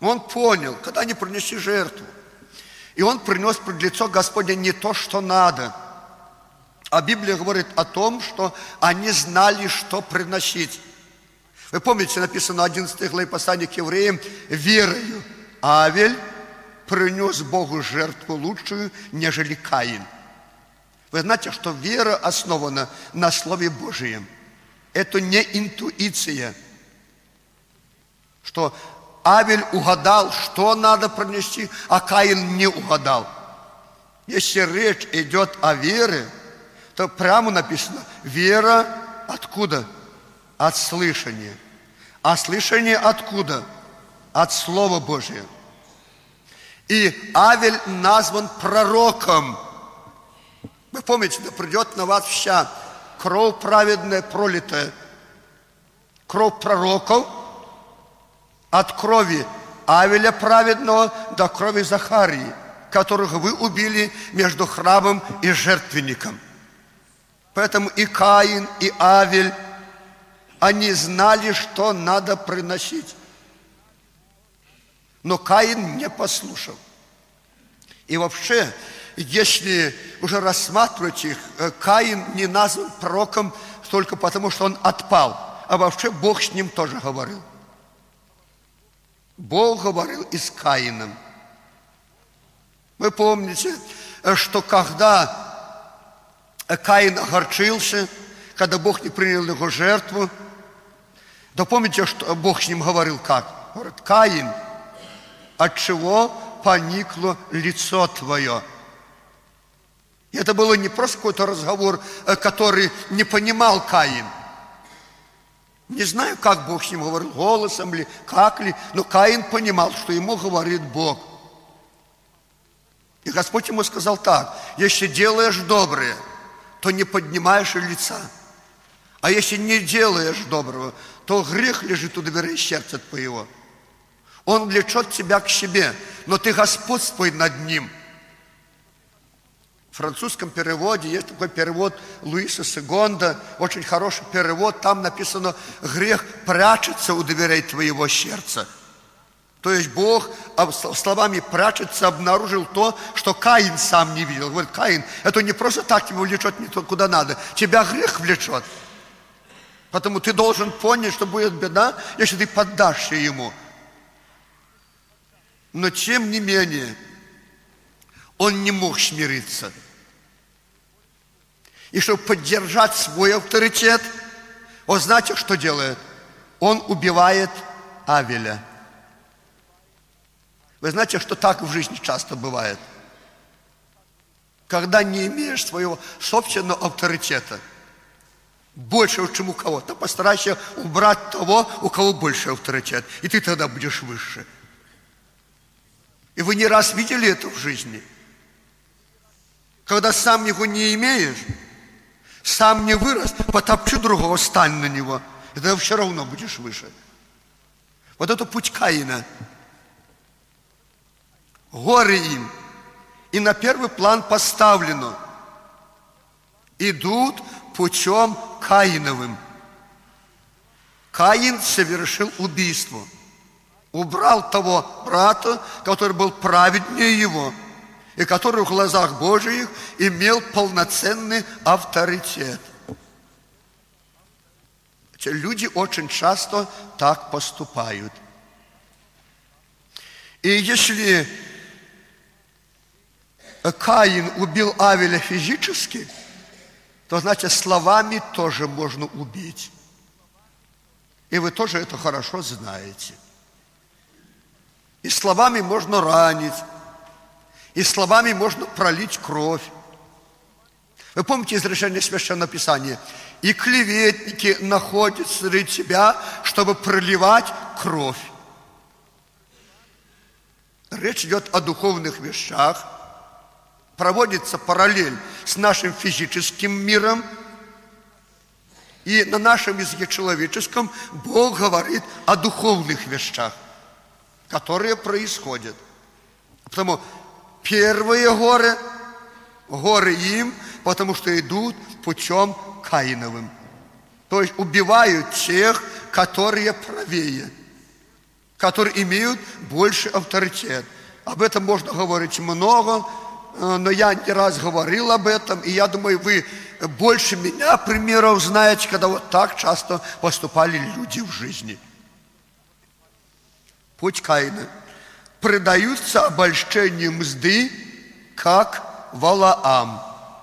Он понял, когда они принесли жертву. И он принес пред лицо Господне не то, что надо. А Библия говорит о том, что они знали, что приносить. Вы помните, написано в 11 главе послания к евреям: верою Авель принес Богу жертву лучшую, нежели Каин. Вы знаете, что вера основана на Слове Божьем. Это не интуиция, что Авель угадал, что надо принести, а Каин не угадал. Если речь идет о вере, то прямо написано: вера откуда? От слышания. А слышание откуда? От Слова Божия. И Авель назван пророком. Вы помните, да придет на вас вся кровь праведная пролитая. Кровь пророков от крови Авеля праведного до крови Захарии, которых вы убили между храмом и жертвенником. Поэтому и Каин, и Авель, они знали, что надо приносить. Но Каин не послушал. И вообще, если уже рассматривать их, Каин не назван пророком только потому, что он отпал. А вообще Бог с ним тоже говорил. Бог говорил и с Каином. Вы помните, что когда Каин огорчился, когда Бог не принял его жертву, то помните, что Бог с ним говорил как? Говорит: Каин, от чего поникло лицо твое? И это было не просто какой-то разговор, который не понимал Каин. Не знаю, как Бог с ним говорил, голосом ли, как ли, но Каин понимал, что ему говорит Бог. И Господь ему сказал так: если делаешь доброе, то не поднимаешь лица. А если не делаешь доброго, то грех лежит у дверей сердца твоего. Он влечет тебя к себе, но ты господствуй над ним. В французском переводе есть такой перевод Луиса Сегонда, очень хороший перевод. Там написано: грех прячется у дверей твоего сердца. То есть Бог словами прячется обнаружил то, что Каин сам не видел. Говорит: Каин, это не просто так тебя влечет не то, куда надо, тебя грех влечет. Потому ты должен понять, что будет беда, если ты поддашься ему. Но тем не менее, он не мог смириться. И чтобы поддержать свой авторитет, он, знаете, что делает? Он убивает Авеля. Вы знаете, что так в жизни часто бывает? Когда не имеешь своего собственного авторитета, больше, чем у кого-то, постарайся убрать того, у кого больше авторитет, и ты тогда будешь выше. И вы не раз видели это в жизни. Когда сам его не имеешь, сам не вырос, потопчу другого, стань на него, и тогда все равно будешь выше. Вот это путь Каина. Горе им. И на первый план поставлено: идут путем Каиновым. Каин совершил убийство. Убрал того брата, который был праведнее его, и который в глазах Божьих имел полноценный авторитет. Люди очень часто так поступают. И если Каин убил Авеля физически, то, значит, словами тоже можно убить. И вы тоже это хорошо знаете. И словами можно ранить, и словами можно пролить кровь. Вы помните изречение Священного Писания? И клеветники находят среди тебя, чтобы проливать кровь. Речь идет о духовных вещах. Проводится параллель с нашим физическим миром. И на нашем языке человеческом Бог говорит о духовных вещах, которые происходят. Потому первые горы им, потому что идут путем Каиновым. То есть убивают тех, которые правее, которые имеют больше авторитет. Об этом можно говорить много, но я не раз говорил об этом, и я думаю, вы больше меня примеров знаете, когда вот так часто поступали люди в жизни. Путь Каина. Предаются обольщению мзды, как Валаам.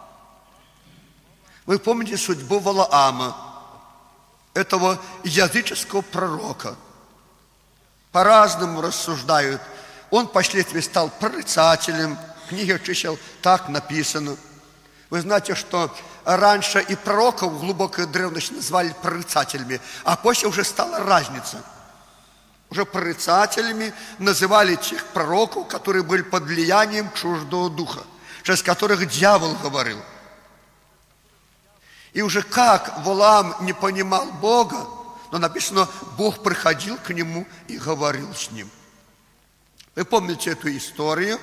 Вы помните судьбу Валаама, этого языческого пророка. По-разному рассуждают. Он впоследствии стал прорицателем. В книге чисел так написано. Вы знаете, что раньше и пророков в глубокой древности называли прорицателями, а после уже стала разница. Уже прорицателями называли тех пророков, которые были под влиянием чуждого духа, через которых дьявол говорил. И уже как Валаам не понимал Бога, но написано, Бог приходил к нему и говорил с ним. Вы помните эту историю?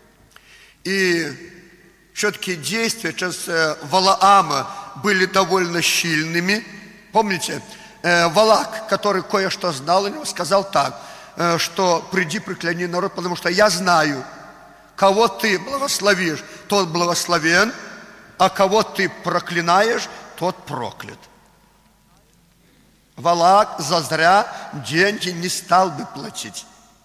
И все-таки действия через Валаама были довольно сильными. Помните, Валак, который кое-что знал, у него сказал так, что приди, прокляни народ, потому что я знаю, кого ты благословишь, тот благословен, а кого ты проклинаешь, тот проклят. Валак зазря деньги не стал бы платить.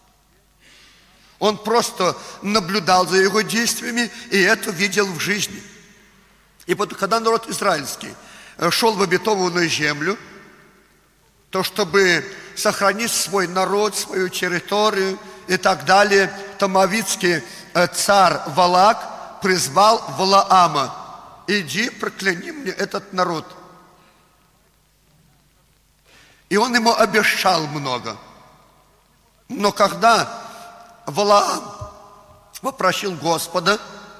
Он просто наблюдал за его действиями и это видел в жизни. И вот когда народ израильский шел в обетованную землю, то чтобы сохранить свой народ, свою территорию и так далее, то моавитский царь Валак призвал Валаама: иди, прокляни мне этот народ. И он ему обещал много. Но когда Валаам попросил Господа,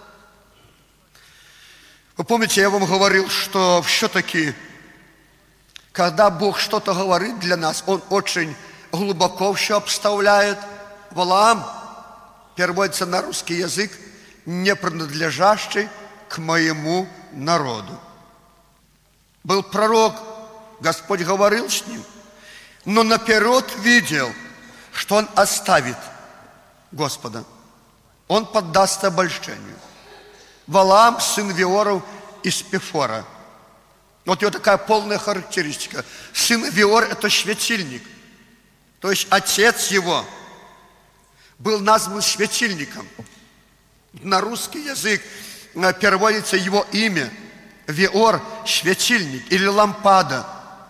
вы помните, я вам говорил, что все-таки, когда Бог что-то говорит для нас, Он очень глубоко все обставляет. Валаам переводится на русский язык, не принадлежащий к моему народу. Был пророк, Господь говорил с ним, но наперед видел, что он оставит Господа. Он поддастся обольщению. Валаам, сын Веоров из Пефора. Вот его такая полная характеристика. Сын Веор – это светильник. То есть отец его был назван светильником. На русский язык переводится его имя. Веор – светильник или лампада.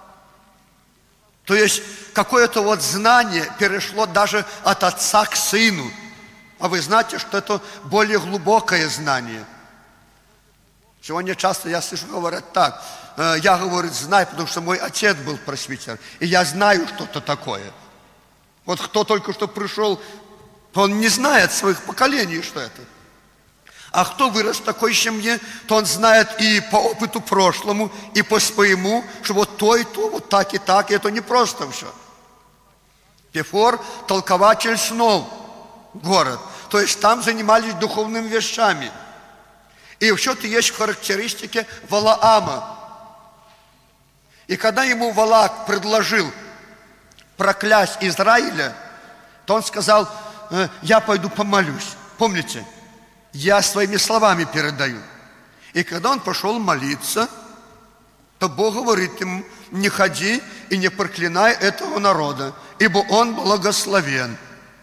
То есть какое-то вот знание перешло даже от отца к сыну. А вы знаете, что это более глубокое знание. Сегодня часто я слышу, говорят так: я, говорит, знаю, потому что мой отец был пресвитер, и я знаю что-то такое. Вот кто только что пришел, то он не знает своих поколений, что это. А кто вырос в такой семье, то он знает и по опыту прошлому, и по своему, что вот то и то, вот так, и это не просто все. Пефор – толкователь снов, город. То есть там занимались духовными вещами. И все-таки есть в характеристике Валаама. И когда ему Валак предложил проклясть Израиля, то он сказал: я пойду помолюсь. Помните? Я своими словами передаю. И когда он пошел молиться, то Бог говорит ему: не ходи и не проклинай этого народа, ибо он благословен.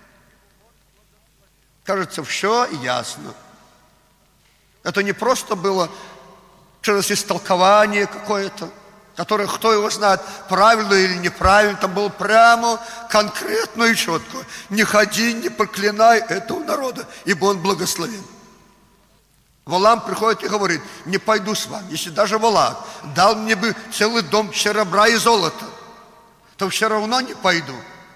Кажется, все ясно. Это не просто было через истолкование какое-то, которое, кто его знает, правильно или неправильно, там было прямо конкретно и четко. Не ходи, не проклинай этого народа, ибо он благословен. Валаам приходит и говорит: не пойду с вами. Если даже Валак дал мне бы целый дом серебра и золота, то все равно не пойду.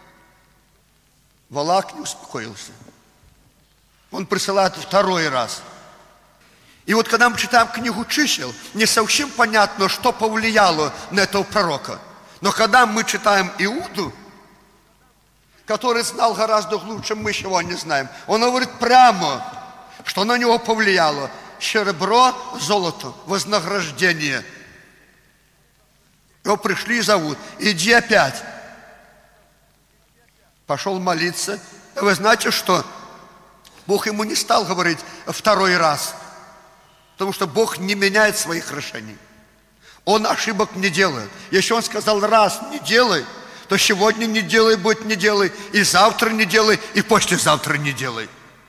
Валак не успокоился. Он присылает второй раз. И вот когда мы читаем книгу чисел, не совсем понятно, что повлияло на этого пророка. Но когда мы читаем Иуду, который знал гораздо лучше, чем мы сегодня знаем, он говорит прямо, что на него повлияло серебро, золото, вознаграждение. Его пришли и зовут: иди опять. Пошел молиться. И вы знаете, что Бог ему не стал говорить второй раз, потому что Бог не меняет своих решений. Он ошибок не делает. Если Он сказал раз не делай, то сегодня не делай, будет не делай, и завтра не делай, и послезавтра не делай.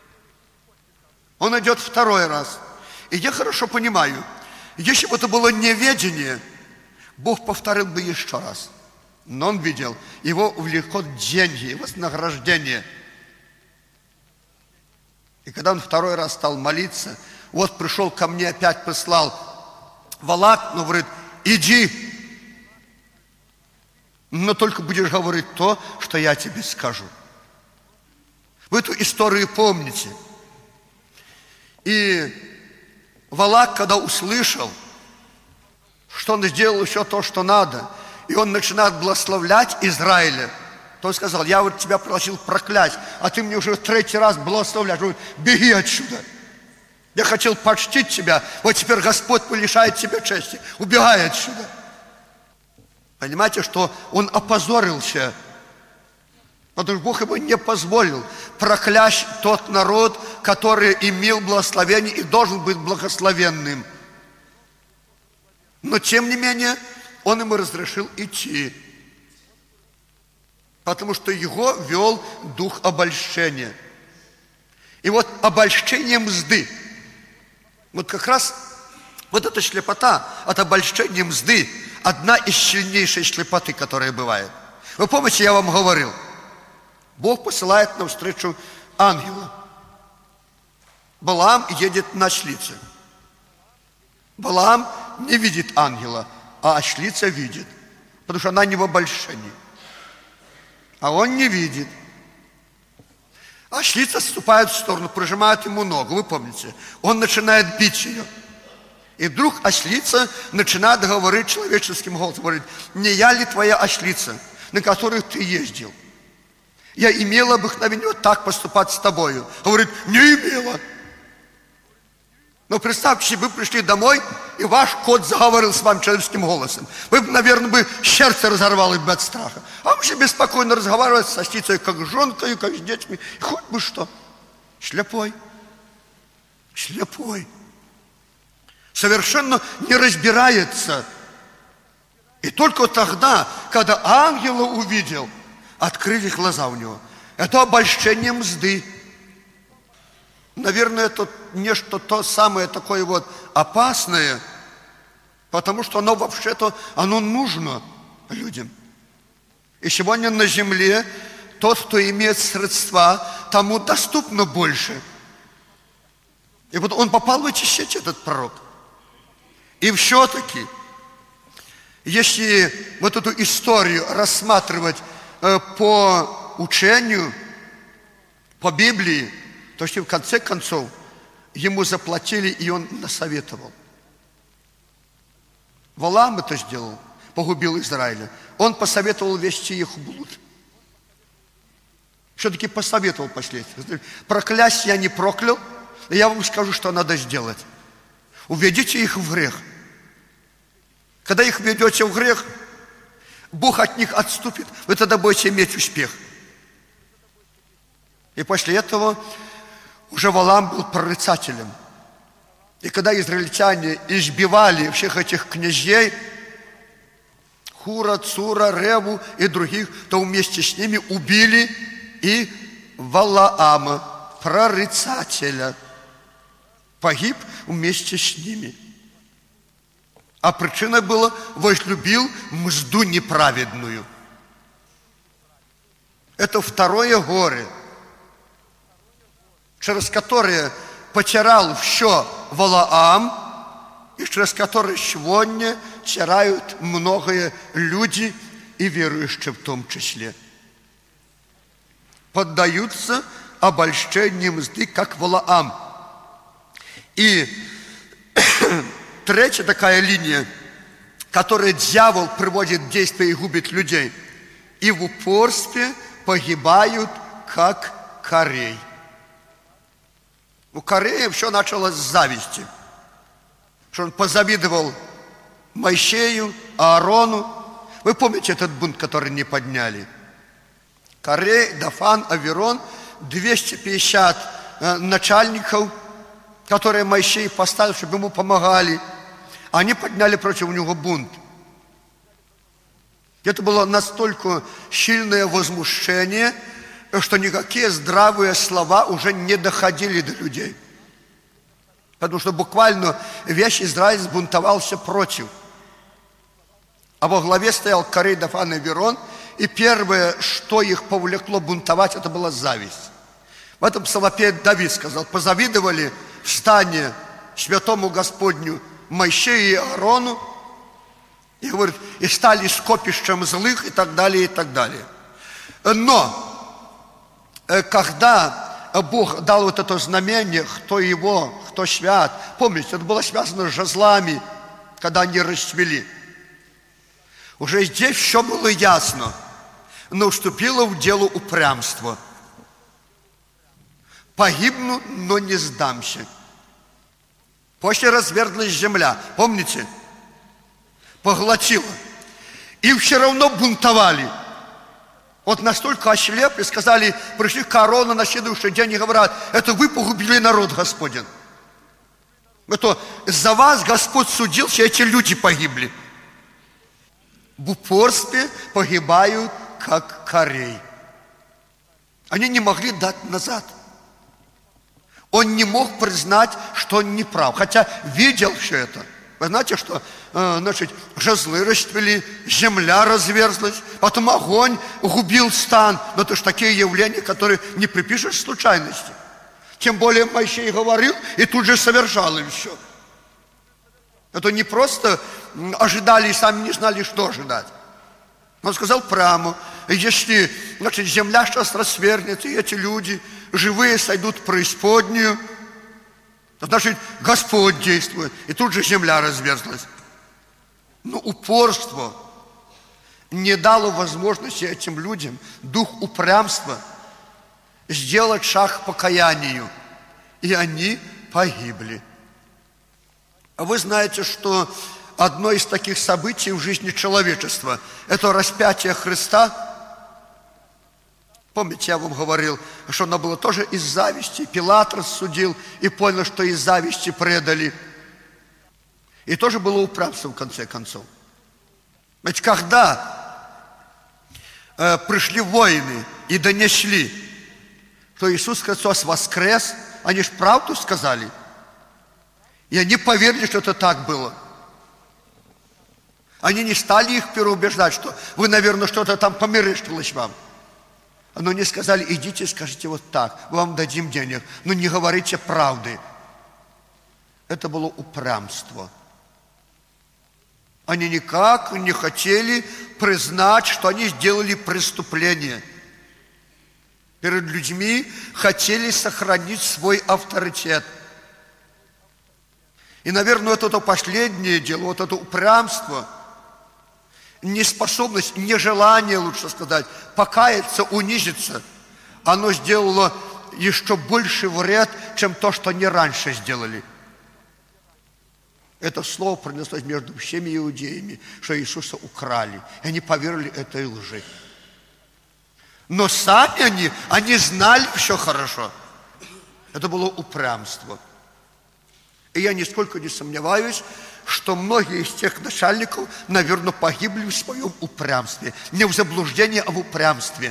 Он идет второй раз. И я хорошо понимаю, если бы это было неведение, Бог повторил бы еще раз. Но он видел, его увлекут деньги, вознаграждение. И когда он второй раз стал молиться, вот пришел ко мне, опять прислал Валак, но говорит, иди, но только будешь говорить то, что я тебе скажу. Вы эту историю помните. И Валак, когда услышал, что он сделал еще то, что надо, и он начинает благословлять Израиля, то он сказал, я вот тебя просил проклясть, а ты мне уже третий раз благословляешь. Он говорит, беги отсюда. Я хотел почтить тебя, вот теперь Господь лишает тебя чести. Убегай отсюда. Понимаете, что он опозорился, потому что Бог ему не позволил проклясть тот народ, который имел благословение и должен быть благословенным. Но тем не менее, он ему разрешил идти, потому что его вел дух обольщения. И вот обольщение мзды, вот как раз вот эта слепота от обольщения мзды, одна из сильнейших слепоты, которая бывает. Вы помните, я вам говорил, Бог посылает навстречу ангела. Балаам едет на ослице. Балаам не видит ангела, а ослица видит, потому что она не в обольщении. А он не видит. Ослица отступает в сторону, прижимает ему ногу, вы помните. Он начинает бить ее. И вдруг ослица начинает говорить человеческим голосом, говорит, не я ли твоя ослица, на которой ты ездил? Я имела обыкновение вот так поступать с тобою. Говорит, не имела. Но представьте себе, вы пришли домой, и ваш кот заговорил с вами человеческим голосом. Вы, наверное, бы сердце разорвало бы от страха. А он себе беспокойно разговаривает со ослицей, как с жонкой, как с детьми. И хоть бы что. Слепой. Слепой. Совершенно не разбирается. И только тогда, когда ангела увидел, открылись глаза у него. Это обольщение мзды. Наверное, это нечто то самое такое вот опасное, потому что оно вообще-то, оно нужно людям. И сегодня на земле тот, кто имеет средства, тому доступно больше. И вот он попал в эти сети, этот пророк. И все-таки, если вот эту историю рассматривать по учению, по Библии, то что в конце концов ему заплатили, и он насоветовал. Валаам это сделал, погубил Израиля. Он посоветовал вести их в блуд. Все-таки посоветовал последствия. Проклясть я не проклял, и я вам скажу, что надо сделать. Уведите их в грех. Когда их ведете в грех, Бог от них отступит. Вы тогда будете иметь успех. И после этого уже Валаам был прорицателем. И когда израильтяне избивали всех этих князей, Хура, Цура, Реву и других, то вместе с ними убили и Валаама, прорицателя. Погиб вместе с ними. А причиной было, возлюбил мзду неправедную. Это второе горе, через которое потирал все Валаам, и через которое сегодня тирают многие люди и верующие в том числе. Поддаются обольщению мзды, как Валаам. И третья такая линия, которой дьявол приводит в действие и губит людей, и в упорстве погибают, как Корей. У Корея все началось с зависти, что он позавидовал Моисею, Аарону. Вы помните этот бунт, который не подняли? Корей, Дафан, Аверон, 250 начальников, которые Моисей поставил, чтобы ему помогали, они подняли против него бунт. Это было настолько сильное возмущение, что никакие здравые слова уже не доходили до людей. Потому что буквально весь Израиль сбунтовался против. А во главе стоял Корей, Дафан и Аверон, и первое, что их повлекло бунтовать, это была зависть. В этом псалмопевец Давид сказал: позавидовали в стане святому Господню Моисею и Аарону, и говорит, и стали скопищем злых, и так далее, и так далее. Но когда Бог дал вот это знамение, кто его, кто свят, помните, это было связано с жезлами, когда они расцвели. Уже здесь все было ясно, но вступило в дело упрямство. Погибну, но не сдамся. После разверзлась земля, помните? Поглотила. И все равно бунтовали. Вот настолько ослепли, сказали, пришли к Аарону на следующий день и говорят: это вы погубили народ Господень. Это за вас Господь судил, все эти люди погибли. В упорстве погибают, как Корей. Они не могли дать назад. Он не мог признать, что он не прав, хотя видел все это. Вы знаете, что жезлы расцвели, земля разверзлась, потом огонь губил стан. Но это же такие явления, которые не припишешь случайности. Тем более Моисей говорил и тут же совершал им все. Это не просто ожидали и сами не знали, что ожидать. Он сказал прямо: если земля сейчас расвернется, и эти люди живые сойдут в преисподнюю, значит, Господь действует. И тут же земля разверзлась. Но упорство не дало возможности этим людям, дух упрямства, сделать шаг к покаянию. И они погибли. А вы знаете, что одно из таких событий в жизни человечества – это распятие Христа. Помните, я вам говорил, что оно было тоже из зависти. Пилат рассудил и понял, что из зависти предали. И тоже было упрямство в конце концов. Ведь когда пришли воины и донесли, что Иисус Христос воскрес, они же правду сказали. И они поверили, что это так было. Они не стали их переубеждать, что вы, наверное, что-то там померещилось вам. Но не сказали: идите, скажите вот так, мы вам дадим денег, но не говорите правды. Это было упрямство. Они никак не хотели признать, что они сделали преступление. Перед людьми хотели сохранить свой авторитет. И, наверное, вот это последнее дело, вот это упрямство, неспособность, нежелание, лучше сказать, покаяться, унизиться, оно сделало еще больше вред, чем то, что они раньше сделали. Это слово пронеслось между всеми иудеями, что Иисуса украли. И они поверили этой лжи. Но сами они знали все хорошо. Это было упрямство. И я нисколько не сомневаюсь, что многие из тех начальников, наверное, погибли в своем упрямстве. Не в заблуждении, а в упрямстве.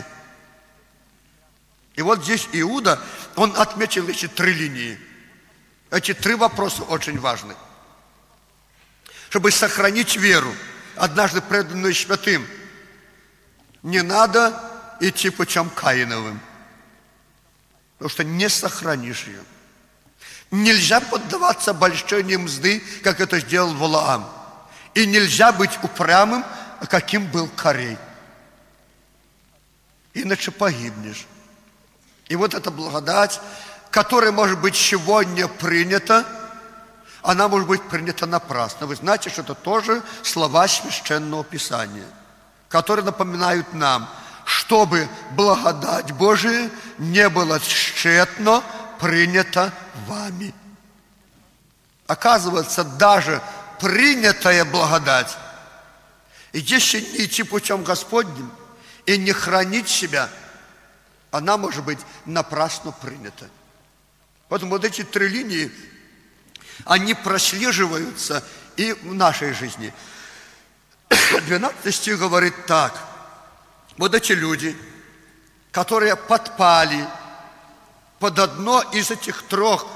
И вот здесь Иуда, он отметил эти 3 линии. Эти 3 вопроса очень важны. Чтобы сохранить веру, однажды преданную святым, не надо идти путем Каиновым, потому что не сохранишь ее. Нельзя поддаваться обольщению мзды, как это сделал Валаам. И нельзя быть упрямым, каким был Корей. Иначе погибнешь. И вот эта благодать, которая может быть сегодня принята, она может быть принята напрасно. Вы знаете, что это тоже слова Священного Писания, которые напоминают нам, чтобы благодать Божия не была тщетно принята вами. Оказывается, даже принятая благодать, и если не идти путем Господним и не хранить себя, она может быть напрасно принята. Поэтому вот эти три линии, они прослеживаются и в нашей жизни. 12 стих говорит так. Вот эти люди, которые подпали под одно из этих трех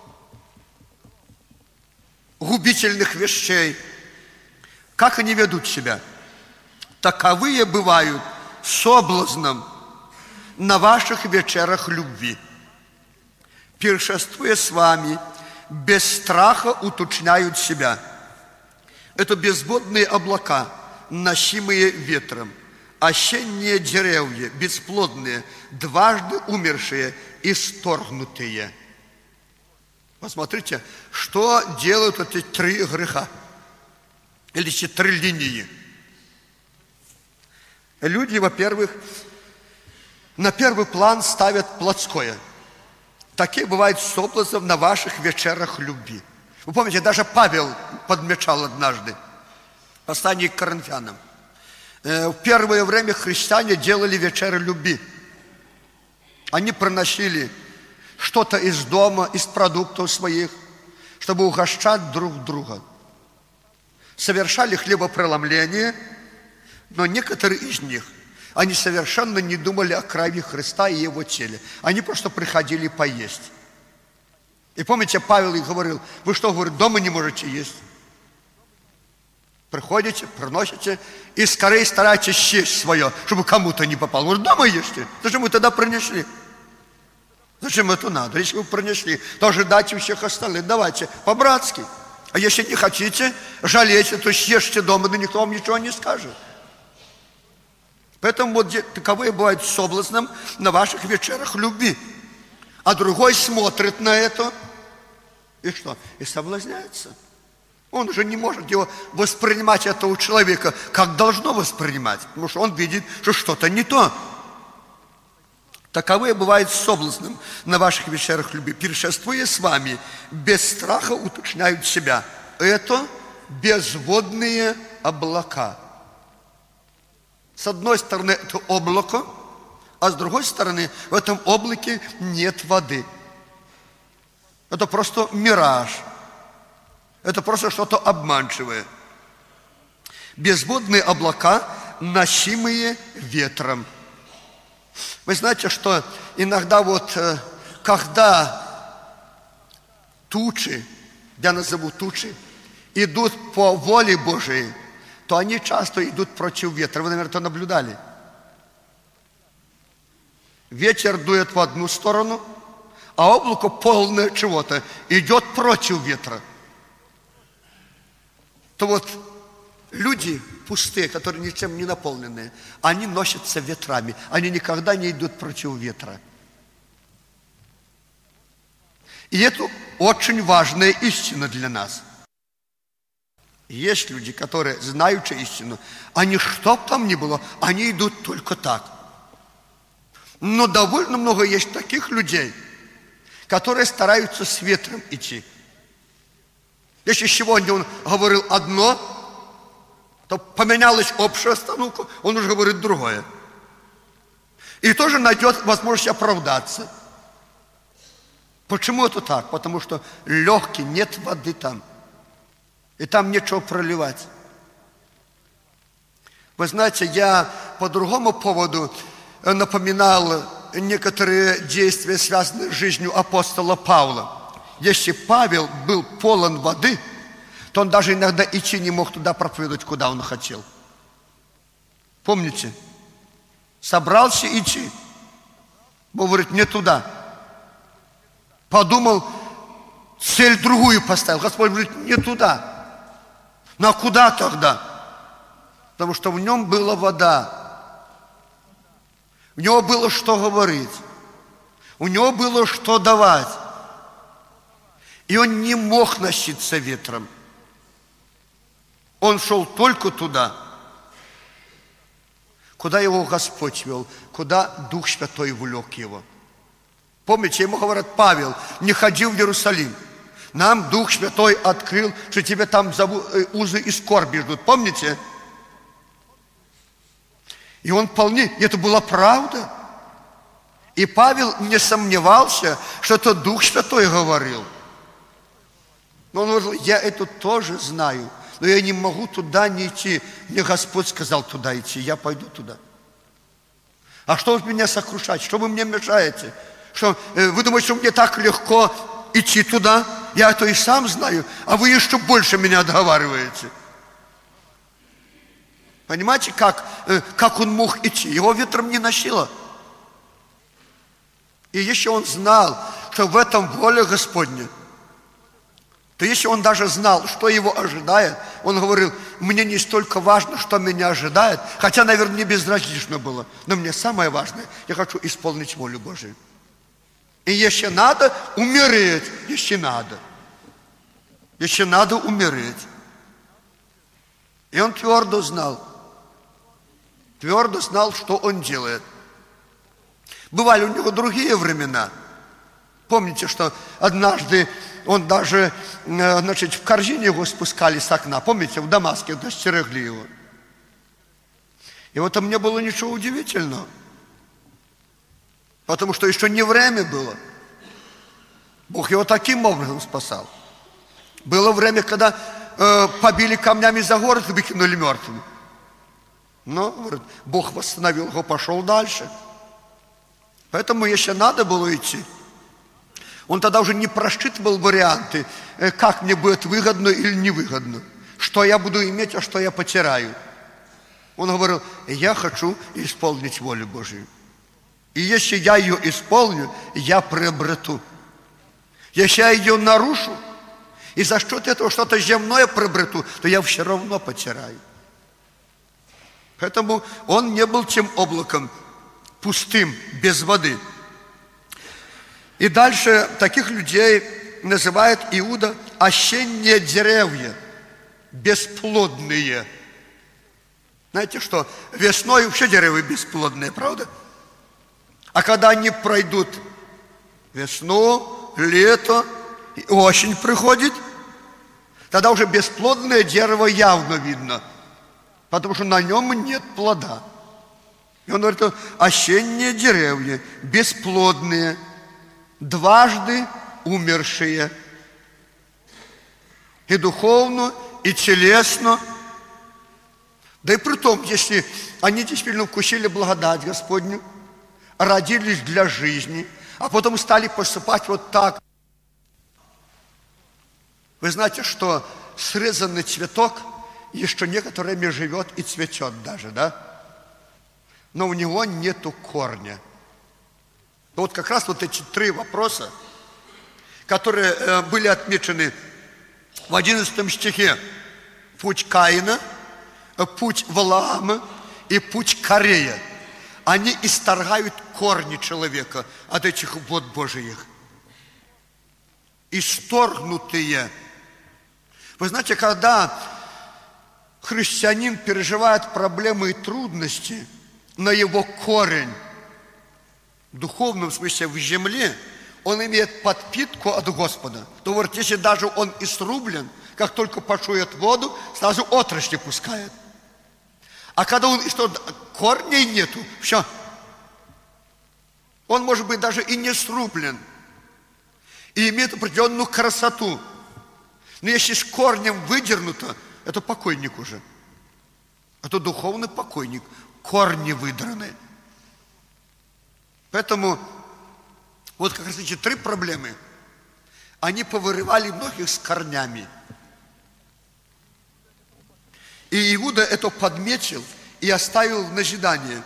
губительных вещей, как они ведут себя? Таковые бывают соблазном на ваших вечерах любви, пиршествуя с вами, без страха уточняют себя. Это безводные облака, носимые ветром, осенние деревья, бесплодные, дважды умершие, исторгнутые. Посмотрите, что делают эти три греха, или эти три линии. Люди, во-первых, на первый план ставят плотское. Такие бывают соблазны на ваших вечерах любви. Вы помните, даже Павел подмечал однажды в послании к Коринфянам. В первое время христиане делали вечеры любви. Они приносили что-то из дома, из продуктов своих, чтобы угощать друг друга. Совершали хлебопреломление, но некоторые из них, они совершенно не думали о крови Христа и Его теле. Они просто приходили поесть. И помните, Павел их говорил: вы что, говорит, дома не можете есть? Приходите, приносите и скорее старайтесь съесть свое, чтобы кому-то не попало. Говорит, дома ешьте. Зачем вы тогда принесли? Зачем это надо? Если вы принесли, то ожидайте у всех остальных. Давайте, по-братски. А если не хотите, жалейте, то съешьте дома, да никто вам ничего не скажет. Поэтому вот таковые бывают соблазном на ваших вечерах любви. А другой смотрит на это и что? И соблазняется. Он уже не может его воспринимать, этого человека, как должно воспринимать, потому что он видит, что что-то не то. Таковые бывают соблазном на ваших вечерах любви. Пиршествуя с вами, без страха уточняют себя. Это безводные облака. С одной стороны, это облако, а с другой стороны, в этом облаке нет воды. Это просто мираж. Это просто что-то обманчивое. Безводные облака, носимые ветром. Вы знаете, что иногда вот, когда тучи, я назову тучи, идут по воле Божией, то они часто идут против ветра. Вы, наверное, это наблюдали. Ветер дует в одну сторону, а облако полное чего-то идет против ветра. То вот люди пустые, которые ничем не наполненные, они носятся ветрами. Они никогда не идут против ветра. И это очень важная истина для нас. Есть люди, которые, знающие истину, они, что бы там ни было, они идут только так. Но довольно много есть таких людей, которые стараются с ветром идти. Если сегодня он говорил одно, то поменялась общая обстановка, он уже говорит другое. И тоже найдет возможность оправдаться. Почему это так? Потому что легкий, нет воды там. И там нечего проливать. Вы знаете, я по другому поводу напоминал некоторые действия, связанные с жизнью апостола Павла. Если Павел был полон воды, то он даже иногда идти не мог туда проповедовать, куда он хотел. Помните? Собрался идти. Бог говорит, не туда. Подумал, цель другую поставил. Господь говорит, не туда. Ну а куда тогда? Потому что в нем была вода. У него было что говорить. У него было что давать. И он не мог носиться ветром. Он шел только туда, куда его Господь вел, куда Дух Святой влек его. Помните, ему говорят, Павел, не ходи в Иерусалим. Нам Дух Святой открыл, что тебе там узы и скорби ждут. Помните? И он вполне, это была правда. И Павел не сомневался, что это Дух Святой говорил. Но он говорил: я это тоже знаю, но я не могу туда не идти. Мне Господь сказал туда идти, я пойду туда. А что вы меня сокрушаете? Что вы мне мешаете? Что, вы думаете, что мне так легко идти туда? Я это и сам знаю, а вы еще больше меня отговариваете. Понимаете, как он мог идти? Его ветром не носило. И если он знал, что в этом воля Господня, то если он даже знал, что его ожидает, он говорил: мне не столько важно, что меня ожидает, хотя, наверное, мне безразлично было, но мне самое важное, я хочу исполнить волю Божию. И если надо, умереть, если надо. Если надо, умереть. И он твердо знал, что он делает. Бывали у него другие времена. Помните, что однажды он даже, в корзине его спускали с окна. Помните, в Дамаске, когда стерегли его. И в этом не было ничего удивительного. Потому что еще не время было. Бог его таким образом спасал. Было время, когда побили камнями за город и выкинули мертвым. Но, говорит, Бог восстановил его, пошел дальше. Поэтому, если надо было идти, он тогда уже не просчитывал варианты, как мне будет выгодно или невыгодно, что я буду иметь, а что я потеряю. Он говорил: я хочу исполнить волю Божию. И если я ее исполню, я приобрету. Если я ее нарушу, и за счет этого что-то земное приобрету, то я все равно потеряю. Поэтому он не был тем облаком пустым, без воды. И дальше таких людей называет Иуда осенние деревья, бесплодные. Знаете что, весной вообще деревья бесплодные, правда? А когда они пройдут весну, лето, и осень приходит, тогда уже бесплодное дерево явно видно, потому что на нем нет плода. И он говорит: осенние деревья, бесплодные, дважды умершие, и духовно, и телесно. Да и при том, если они действительно вкусили благодать Господню, родились для жизни, а потом стали посыпать вот так. Вы знаете, что срезанный цветок еще некоторое время живет и цветет даже, да? Но у него нету корня. Вот как раз вот эти три вопроса, которые были отмечены в 11 стихе: путь Каина, путь Валаама и путь Корея, они исторгают корни человека от этих вод Божиих. Исторгнутые. Вы знаете, когда христианин переживает проблемы и трудности, но его корень в духовном смысле в земле, он имеет подпитку от Господа. То говорит, если даже он и срублен, как только почует воду, сразу отрасли пускает. А когда он корней нету, все. Он может быть даже и не срублен, и имеет определенную красоту. Но если с корнем выдернуто, это покойник уже. Это духовный покойник. Корни выдраны. Поэтому вот как раз эти три проблемы, они повырывали многих с корнями. И Иуда это подметил и оставил в назидание.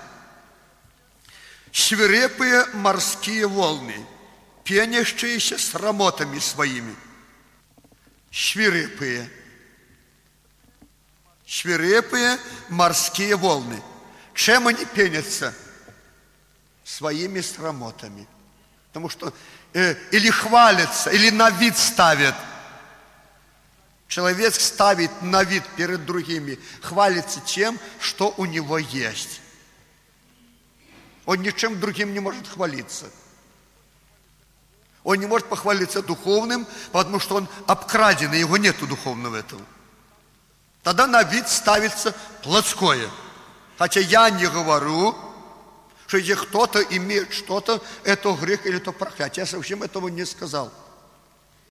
Свирепые морские волны, пенящиеся с рамотами своими. Свирепые морские волны. Чем они пенятся? Своими срамотами. Потому что или хвалятся, или на вид ставят. Человек ставит на вид перед другими, хвалится тем, что у него есть. Он ничем другим не может хвалиться. Он не может похвалиться духовным, потому что он обкраденный, его нету духовного этого. Тогда на вид ставится плотское. Хотя я не говорю, что если кто-то имеет что-то, это грех или это проклятие. Я совсем этого не сказал.